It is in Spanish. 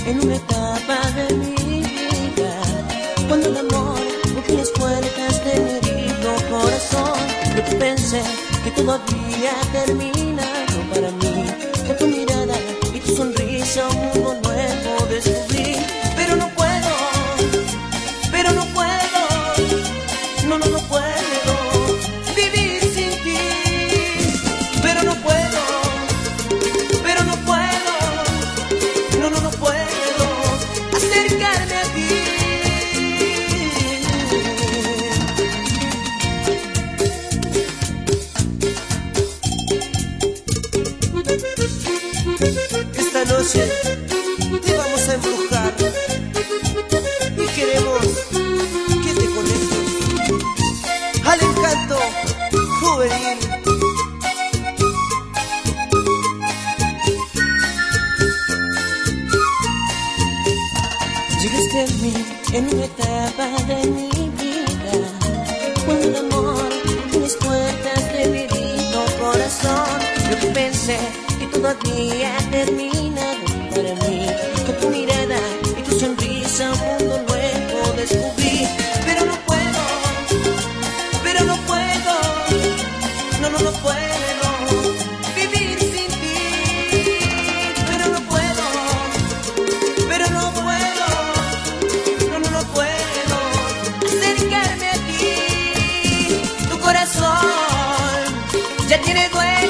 en una etapa de mi vida, cuando el amor abrió las puertas de mi herido corazón. Yo pensé que todo había terminado para mí, con tu mirada y tu sonrisa un mundo nuevo descubrí. Pero no puedo, pero no puedo, no, no, no puedo vivir sin ti. Pero no puedo, pero no puedo, no, no, no puedo acercarme a ti. Esta noche te vamos a embrujar y queremos que te conectes al encanto juvenil. Llegaste a mí en una etapa de mi vida, cuando el amor abrió las puertas de mi herido corazón. Yo pensé que todo había terminado para mí, con tu mirada y tu sonrisa un mundo nuevo descubrí. Pero no puedo, pero no puedo, no, no, no puedo vivir sin ti. Pero no puedo, pero no puedo, no, no, no puedo acercarme a ti. Tu corazón ya tiene dueño.